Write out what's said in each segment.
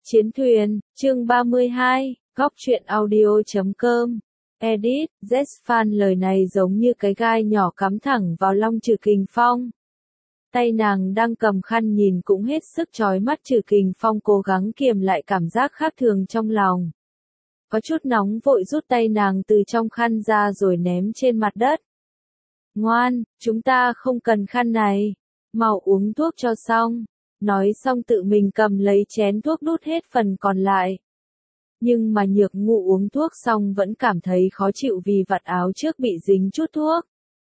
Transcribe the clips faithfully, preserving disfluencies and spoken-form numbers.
Chiến thuyền, chương ba mươi hai, góc truyện audio chấm com. Edit, Zfan lời này giống như cái gai nhỏ cắm thẳng vào long Trừ Kình Phong. Tay nàng đang cầm khăn nhìn cũng hết sức chói mắt. Trừ Kình Phong cố gắng kiềm lại cảm giác khác thường trong lòng. Có chút nóng vội rút tay nàng từ trong khăn ra rồi ném trên mặt đất. Ngoan, chúng ta không cần khăn này. Mau uống thuốc cho xong. Nói xong tự mình cầm lấy chén thuốc đút hết phần còn lại. Nhưng mà Nhược Ngu uống thuốc xong vẫn cảm thấy khó chịu vì vạt áo trước bị dính chút thuốc.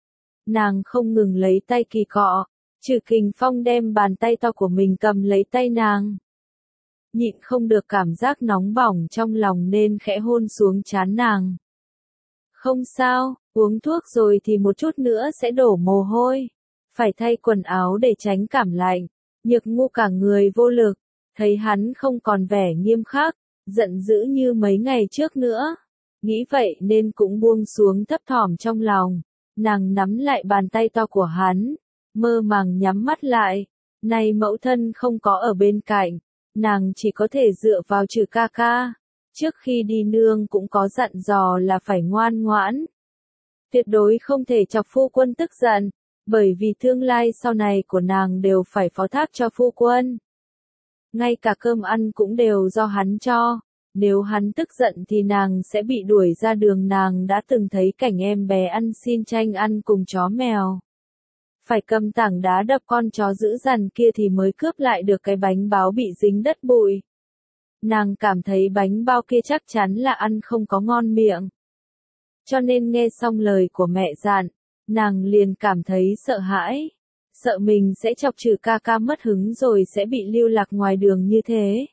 Nàng không ngừng lấy tay kỳ cọ. Trừ Kình Phong đem bàn tay to của mình cầm lấy tay nàng. Nhịn không được cảm giác nóng bỏng trong lòng nên khẽ hôn xuống trán nàng. Không sao, uống thuốc rồi thì một chút nữa sẽ đổ mồ hôi. Phải thay quần áo để tránh cảm lạnh. Nhược Ngu cả người vô lực, thấy hắn không còn vẻ nghiêm khắc, giận dữ như mấy ngày trước nữa. Nghĩ vậy nên cũng buông xuống thấp thỏm trong lòng. Nàng nắm lại bàn tay to của hắn, mơ màng nhắm mắt lại. Nay mẫu thân không có ở bên cạnh, nàng chỉ có thể dựa vào Trừ ca ca. Trước khi đi nương cũng có dặn dò là phải ngoan ngoãn. Tuyệt đối không thể chọc phu quân tức giận. Bởi vì tương lai sau này của nàng đều phải phó thác cho phu quân. Ngay cả cơm ăn cũng đều do hắn cho. Nếu hắn tức giận thì nàng sẽ bị đuổi ra đường. Nàng đã từng thấy cảnh em bé ăn xin chanh ăn cùng chó mèo. Phải cầm tảng đá đập con chó dữ dằn kia thì mới cướp lại được cái bánh bao bị dính đất bụi. Nàng cảm thấy bánh bao kia chắc chắn là ăn không có ngon miệng. Cho nên nghe xong lời của mẹ dặn, nàng liền cảm thấy sợ hãi, sợ mình sẽ chọc Trừ ca ca mất hứng rồi sẽ bị lưu lạc ngoài đường như thế.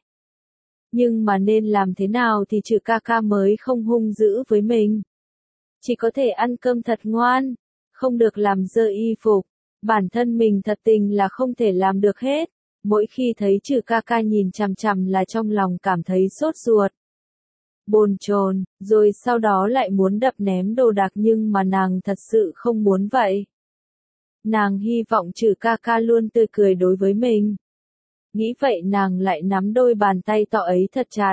Nhưng mà nên làm thế nào thì Trừ ca ca mới không hung dữ với mình. Chỉ có thể ăn cơm thật ngoan, không được làm dơ y phục, bản thân mình thật tình là không thể làm được hết. Mỗi khi thấy Trừ ca ca nhìn chằm chằm là trong lòng cảm thấy sốt ruột. Bồn chồn, rồi sau đó lại muốn đập ném đồ đạc nhưng mà nàng thật sự không muốn vậy. Nàng hy vọng Trừ ca ca luôn tươi cười đối với mình. Nghĩ vậy nàng lại nắm đôi bàn tay to ấy thật chặt.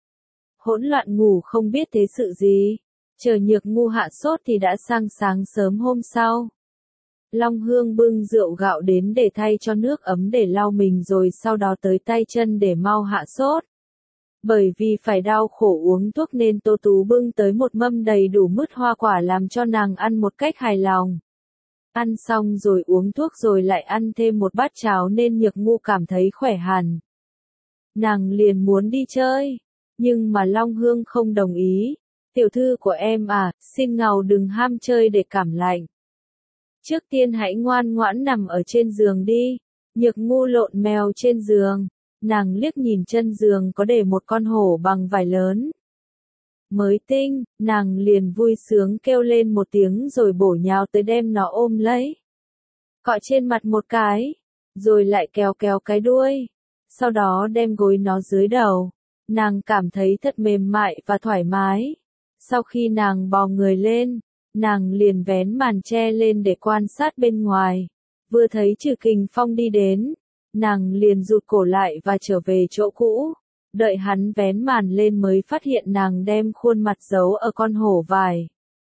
Hỗn loạn ngủ không biết thế sự gì. Chờ Nhược Ngu hạ sốt thì đã sang sáng sớm hôm sau. Long Hương bưng rượu gạo đến để thay cho nước ấm để lau mình rồi sau đó tới tay chân để mau hạ sốt. Bởi vì phải đau khổ uống thuốc nên Tô Tú bưng tới một mâm đầy đủ mứt hoa quả làm cho nàng ăn một cách hài lòng. Ăn xong rồi uống thuốc rồi lại ăn thêm một bát cháo nên Nhược Ngu cảm thấy khỏe hẳn. Nàng liền muốn đi chơi, nhưng mà Long Hương không đồng ý. Tiểu thư của em à, xin ngầu đừng ham chơi để cảm lạnh. Trước tiên hãy ngoan ngoãn nằm ở trên giường đi. Nhược Ngu lộn mèo trên giường. Nàng liếc nhìn chân giường có để một con hổ bằng vải lớn. Mới tinh, nàng liền vui sướng kêu lên một tiếng rồi bổ nhào tới đem nó ôm lấy. Cọ trên mặt một cái, rồi lại kéo kéo cái đuôi. Sau đó đem gối nó dưới đầu. Nàng cảm thấy thật mềm mại và thoải mái. Sau khi nàng bò người lên, nàng liền vén màn che lên để quan sát bên ngoài. Vừa thấy Trừ Kình Phong đi đến, nàng liền rụt cổ lại và trở về chỗ cũ. Đợi hắn vén màn lên mới phát hiện nàng đem khuôn mặt giấu ở con hổ vải.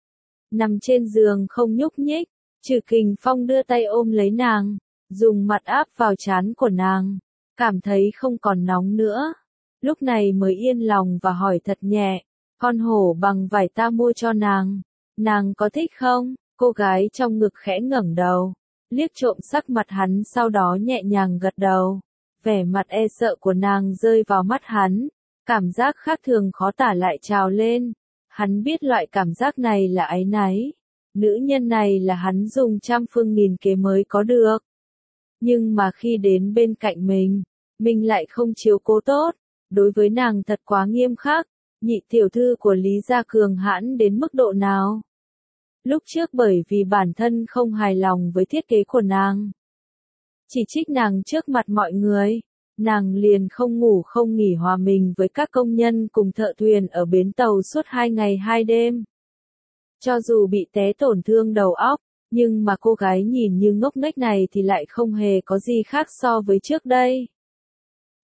Nằm trên giường không nhúc nhích, Trừ Kình Phong đưa tay ôm lấy nàng, dùng mặt áp vào trán của nàng, cảm thấy không còn nóng nữa. Lúc này mới yên lòng và hỏi thật nhẹ, con hổ bằng vải ta mua cho nàng, nàng có thích không? Cô gái trong ngực khẽ ngẩng đầu, liếc trộm sắc mặt hắn sau đó nhẹ nhàng gật đầu. Vẻ mặt e sợ của nàng rơi vào mắt hắn, cảm giác khác thường khó tả lại trào lên. Hắn biết loại cảm giác này là áy náy. Nữ nhân này là hắn dùng trăm phương nghìn kế mới có được. Nhưng mà khi đến bên cạnh mình, mình lại không chiếu cố tốt. Đối với nàng thật quá nghiêm khắc. Nhị tiểu thư của Lý gia cường hãn đến mức độ nào? Lúc trước bởi vì bản thân không hài lòng với thiết kế của nàng, chỉ trích nàng trước mặt mọi người, nàng liền không ngủ không nghỉ hòa mình với các công nhân cùng thợ thuyền ở bến tàu suốt hai ngày hai đêm. Cho dù bị té tổn thương đầu óc, nhưng mà cô gái nhìn như ngốc nghếch này thì lại không hề có gì khác so với trước đây.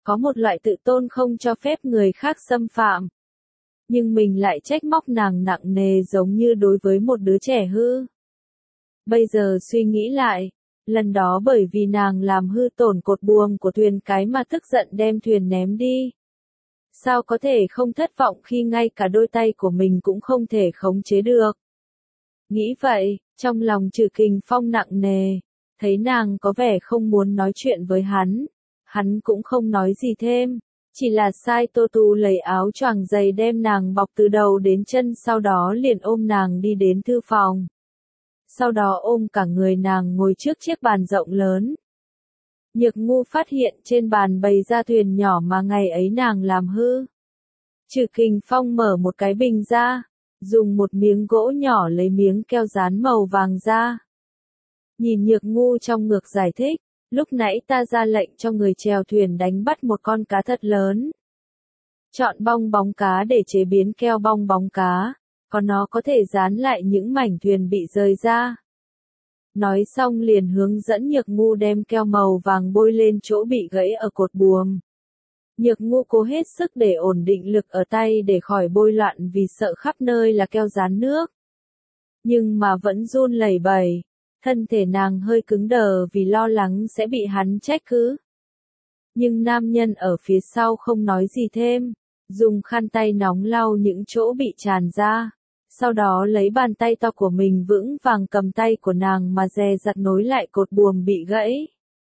Có một loại tự tôn không cho phép người khác xâm phạm. Nhưng mình lại trách móc nàng nặng nề giống như đối với một đứa trẻ hư. Bây giờ suy nghĩ lại, lần đó bởi vì nàng làm hư tổn cột buồm của thuyền cái mà tức giận đem thuyền ném đi. Sao có thể không thất vọng khi ngay cả đôi tay của mình cũng không thể khống chế được. Nghĩ vậy, trong lòng Trừ Kình Phong nặng nề, thấy nàng có vẻ không muốn nói chuyện với hắn. Hắn cũng không nói gì thêm, chỉ là sai Tô Tu lấy áo choàng dày đem nàng bọc từ đầu đến chân, sau đó liền ôm nàng đi đến thư phòng. Sau đó ôm cả người nàng ngồi trước chiếc bàn rộng lớn. Nhược Ngu phát hiện trên bàn bày ra thuyền nhỏ mà ngày ấy nàng làm hư. Trừ Kình Phong mở một cái bình ra, dùng một miếng gỗ nhỏ lấy miếng keo dán màu vàng ra. Nhìn Nhược Ngu trong ngực giải thích, lúc nãy ta ra lệnh cho người chèo thuyền đánh bắt một con cá thật lớn. Chọn bong bóng cá để chế biến keo bong bóng cá, còn nó có thể dán lại những mảnh thuyền bị rời ra. Nói xong liền hướng dẫn Nhược Ngu đem keo màu vàng bôi lên chỗ bị gãy ở cột buồm. Nhược Ngu cố hết sức để ổn định lực ở tay để khỏi bôi loạn vì sợ khắp nơi là keo dán nước. Nhưng mà vẫn run lẩy bẩy, thân thể nàng hơi cứng đờ vì lo lắng sẽ bị hắn trách cứ. Nhưng nam nhân ở phía sau không nói gì thêm, dùng khăn tay nóng lau những chỗ bị tràn ra. Sau đó lấy bàn tay to của mình vững vàng cầm tay của nàng mà dè dặt nối lại cột buồm bị gãy.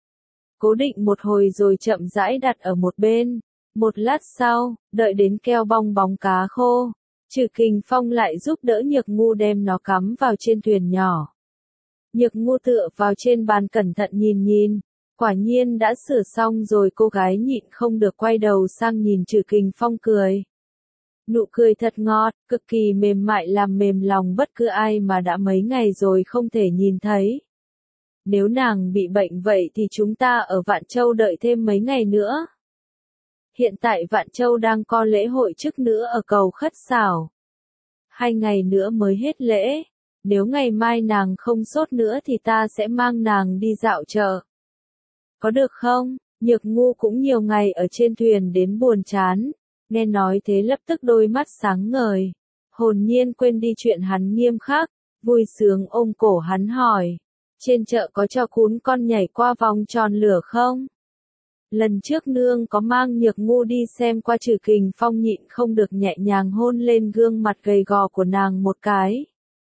Cố định một hồi rồi chậm rãi đặt ở một bên. Một lát sau, đợi đến keo bong bóng cá khô, Trừ Kình Phong lại giúp đỡ Nhược Ngu đem nó cắm vào trên thuyền nhỏ. Nhược Ngu tựa vào trên bàn cẩn thận nhìn nhìn, quả nhiên đã sửa xong rồi. Cô gái nhịn không được quay đầu sang nhìn Trừ Kình Phong cười. Nụ cười thật ngọt, cực kỳ mềm mại làm mềm lòng bất cứ ai mà đã mấy ngày rồi không thể nhìn thấy. Nếu nàng bị bệnh vậy thì chúng ta ở Vạn Châu đợi thêm mấy ngày nữa. Hiện tại Vạn Châu đang có lễ hội chức nữ ở cầu Khất Xảo. Hai ngày nữa mới hết lễ. Nếu ngày mai nàng không sốt nữa thì ta sẽ mang nàng đi dạo chợ. Có được không? Nhược Ngu cũng nhiều ngày ở trên thuyền đến buồn chán. Nghe nói thế lập tức đôi mắt sáng ngời. Hồn nhiên quên đi chuyện hắn nghiêm khắc. Vui sướng ôm cổ hắn hỏi. Trên chợ có cho cún con nhảy qua vòng tròn lửa không? Lần trước nương có mang Nhược Ngu đi xem qua. Trừ Kình Phong nhịn không được nhẹ nhàng hôn lên gương mặt gầy gò của nàng một cái.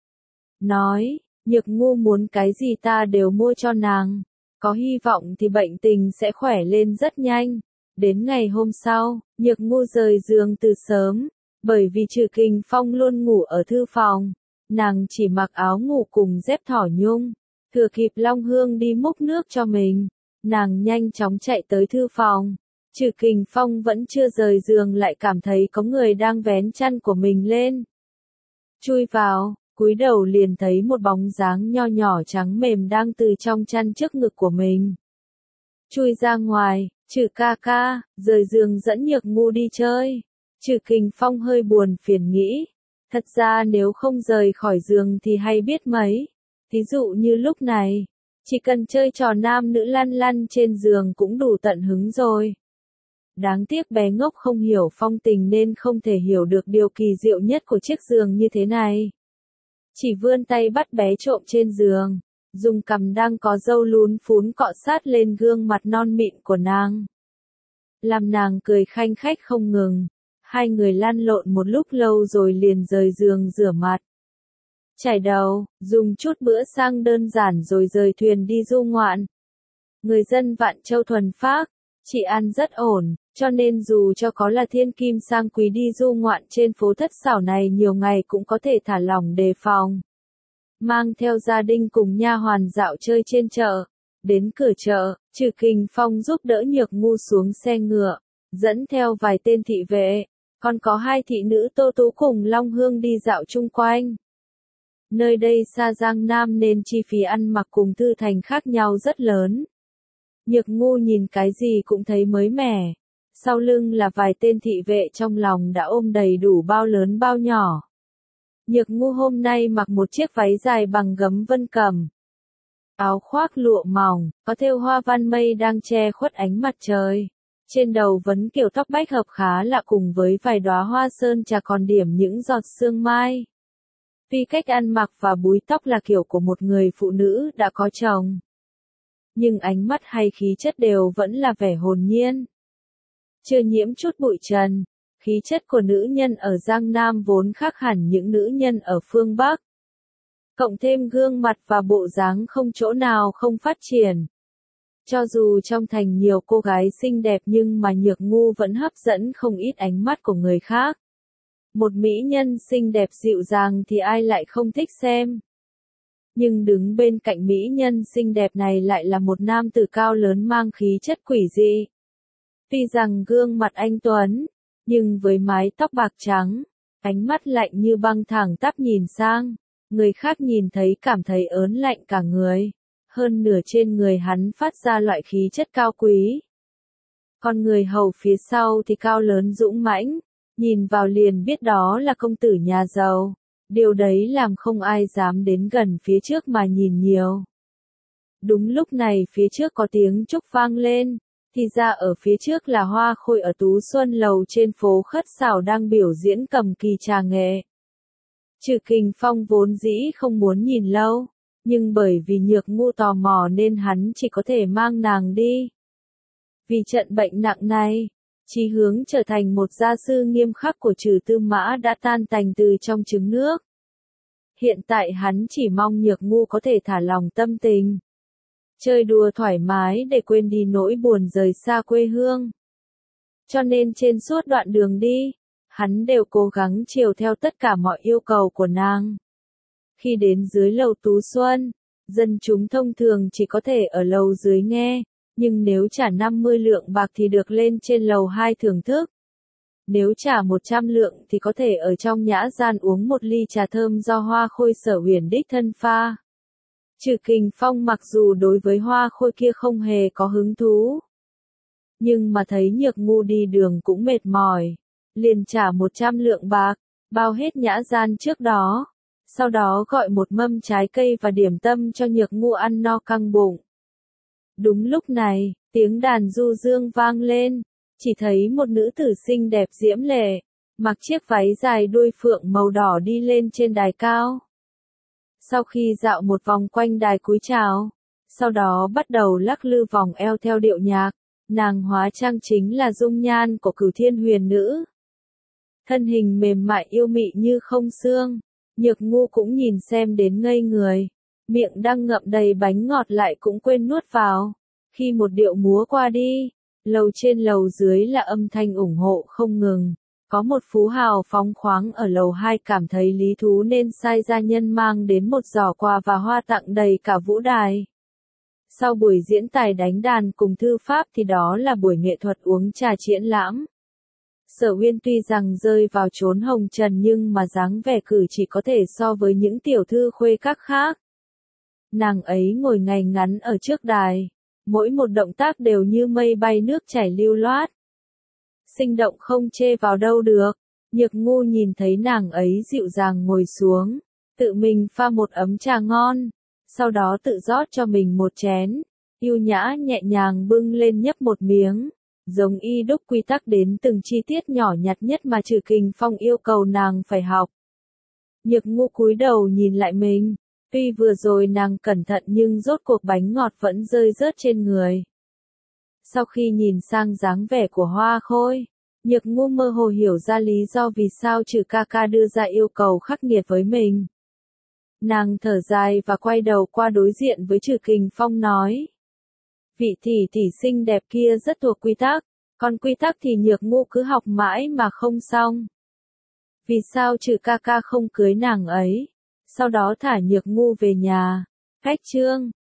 Nói, Nhược Ngu muốn cái gì ta đều mua cho nàng. Có hy vọng thì bệnh tình sẽ khỏe lên rất nhanh. Đến ngày hôm sau, Nhược Ngu rời giường từ sớm. Bởi vì Trừ Kình Phong luôn ngủ ở thư phòng, nàng chỉ mặc áo ngủ cùng dép thỏ nhung. Thừa kịp Long Hương đi múc nước cho mình, nàng nhanh chóng chạy tới thư phòng. Trừ Kình Phong vẫn chưa rời giường lại cảm thấy có người đang vén chăn của mình lên. Chui vào, cúi đầu liền thấy một bóng dáng nho nhỏ trắng mềm đang từ trong chăn trước ngực của mình. Chui ra ngoài, Trừ ca ca, rời giường dẫn Nhược Ngu đi chơi. Trừ Kình Phong hơi buồn phiền nghĩ. Thật ra nếu không rời khỏi giường thì hay biết mấy. Ví dụ như lúc này, chỉ cần chơi trò nam nữ lăn lăn trên giường cũng đủ tận hứng rồi. Đáng tiếc bé ngốc không hiểu phong tình nên không thể hiểu được điều kỳ diệu nhất của chiếc giường như thế này. Chỉ vươn tay bắt bé trộm trên giường, dùng cằm đang có râu lún phún cọ sát lên gương mặt non mịn của nàng. Làm nàng cười khanh khách không ngừng. Hai người lăn lộn một lúc lâu rồi liền rời giường rửa mặt. Chải đầu, dùng chút bữa sang đơn giản rồi rời thuyền đi du ngoạn. Người dân Vạn Châu thuần phác, chỉ ăn rất ổn, cho nên dù cho có là thiên kim sang quý đi du ngoạn trên phố Thất Xảo này nhiều ngày cũng có thể thả lỏng đề phòng. Mang theo gia đình cùng nha hoàn dạo chơi trên chợ. Đến cửa chợ, Trừ Kình Phong giúp đỡ Nhược Ngu xuống xe ngựa, dẫn theo vài tên thị vệ, còn có hai thị nữ Tô Tú cùng Long Hương đi dạo chung quanh. Nơi đây xa Giang Nam nên chi phí ăn mặc cùng Thư Thành khác nhau rất lớn. Nhược Ngu nhìn cái gì cũng thấy mới mẻ. Sau lưng là vài tên thị vệ, trong lòng đã ôm đầy đủ bao lớn bao nhỏ. Nhược Ngu hôm nay mặc một chiếc váy dài bằng gấm vân cẩm. Áo khoác lụa mỏng, có thêu hoa văn mây đang che khuất ánh mặt trời. Trên đầu vấn kiểu tóc bách hợp khá lạ cùng với vài đóa hoa sơn trà còn điểm những giọt sương mai. Tuy cách ăn mặc và búi tóc là kiểu của một người phụ nữ đã có chồng, nhưng ánh mắt hay khí chất đều vẫn là vẻ hồn nhiên, chưa nhiễm chút bụi trần. Khí chất của nữ nhân ở Giang Nam vốn khác hẳn những nữ nhân ở phương Bắc. Cộng thêm gương mặt và bộ dáng không chỗ nào không phát triển. Cho dù trong thành nhiều cô gái xinh đẹp nhưng mà Nhược Ngu vẫn hấp dẫn không ít ánh mắt của người khác. Một mỹ nhân xinh đẹp dịu dàng thì ai lại không thích xem. Nhưng đứng bên cạnh mỹ nhân xinh đẹp này lại là một nam tử cao lớn mang khí chất quỷ dị. Tuy rằng gương mặt anh tuấn, nhưng với mái tóc bạc trắng, ánh mắt lạnh như băng thẳng tắp nhìn sang, người khác nhìn thấy cảm thấy ớn lạnh cả người. Hơn nửa trên người hắn phát ra loại khí chất cao quý. Còn người hầu phía sau thì cao lớn dũng mãnh, nhìn vào liền biết đó là công tử nhà giàu. Điều đấy làm không ai dám đến gần phía trước mà nhìn nhiều. Đúng lúc này phía trước có tiếng trúc vang lên, thì ra ở phía trước là Hoa Khôi ở Tú Xuân Lầu trên phố Khất Xảo đang biểu diễn cầm kỳ trà nghệ. Trừ Kình Phong vốn dĩ không muốn nhìn lâu, nhưng bởi vì Nhược Ngu tò mò nên hắn chỉ có thể mang nàng đi. Vì trận bệnh nặng này, chí hướng trở thành một gia sư nghiêm khắc của Trừ Tư Mã đã tan tành từ trong trứng nước. Hiện tại hắn chỉ mong Nhược Ngu có thể thả lòng tâm tình, chơi đùa thoải mái để quên đi nỗi buồn rời xa quê hương. Cho nên trên suốt đoạn đường đi, hắn đều cố gắng chiều theo tất cả mọi yêu cầu của nàng. Khi đến dưới lầu Tú Xuân, dân chúng thông thường chỉ có thể ở lầu dưới nghe, nhưng nếu trả năm mươi lượng bạc thì được lên trên lầu hai thưởng thức. Nếu trả một trăm lượng thì có thể ở trong nhã gian uống một ly trà thơm do Hoa Khôi Sở Huyền đích thân pha. Trừ Kình Phong mặc dù đối với Hoa Khôi kia không hề có hứng thú, nhưng mà thấy Nhược Ngu đi đường cũng mệt mỏi, liền trả một trăm lượng bạc, bao hết nhã gian trước đó. Sau đó gọi một mâm trái cây và điểm tâm cho Nhược Ngu ăn no căng bụng. Đúng lúc này, tiếng đàn du dương vang lên, chỉ thấy một nữ tử xinh đẹp diễm lệ, mặc chiếc váy dài đuôi phượng màu đỏ đi lên trên đài cao. Sau khi dạo một vòng quanh đài cúi chào, sau đó bắt đầu lắc lư vòng eo theo điệu nhạc, nàng hóa trang chính là dung nhan của Cửu Thiên Huyền Nữ. Thân hình mềm mại yêu mị như không xương. Nhược Ngu cũng nhìn xem đến ngây người, miệng đang ngậm đầy bánh ngọt lại cũng quên nuốt vào. Khi một điệu múa qua đi, lầu trên lầu dưới là âm thanh ủng hộ không ngừng. Có một phú hào phóng khoáng ở lầu hai cảm thấy lý thú nên sai gia nhân mang đến một giỏ quà và hoa tặng đầy cả vũ đài. Sau buổi diễn tài đánh đàn cùng thư pháp thì đó là buổi nghệ thuật uống trà triển lãm. Sở Uyên tuy rằng rơi vào chốn hồng trần nhưng mà dáng vẻ cử chỉ có thể so với những tiểu thư khuê các khác. Nàng ấy ngồi ngay ngắn ở trước đài, mỗi một động tác đều như mây bay nước chảy lưu loát. Sinh động không chê vào đâu được. Nhược Ngu nhìn thấy nàng ấy dịu dàng ngồi xuống, tự mình pha một ấm trà ngon, sau đó tự rót cho mình một chén, yêu nhã nhẹ nhàng bưng lên nhấp một miếng. Giống y đúc quy tắc đến từng chi tiết nhỏ nhặt nhất mà Trừ Kình Phong yêu cầu nàng phải học. Nhược Ngu cúi đầu nhìn lại mình, tuy vừa rồi nàng cẩn thận nhưng rốt cuộc bánh ngọt vẫn rơi rớt trên người. Sau khi nhìn sang dáng vẻ của Hoa Khôi, Nhược Ngu mơ hồ hiểu ra lý do vì sao Trừ ca ca đưa ra yêu cầu khắc nghiệt với mình. Nàng thở dài và quay đầu qua đối diện với Trừ Kình Phong nói. Vị tỷ tỷ xinh đẹp kia rất thuộc quy tắc, còn quy tắc thì Nhược Ngu cứ học mãi mà không xong. Vì sao Trừ ca ca không cưới nàng ấy, sau đó thả Nhược Ngu về nhà? Cách chương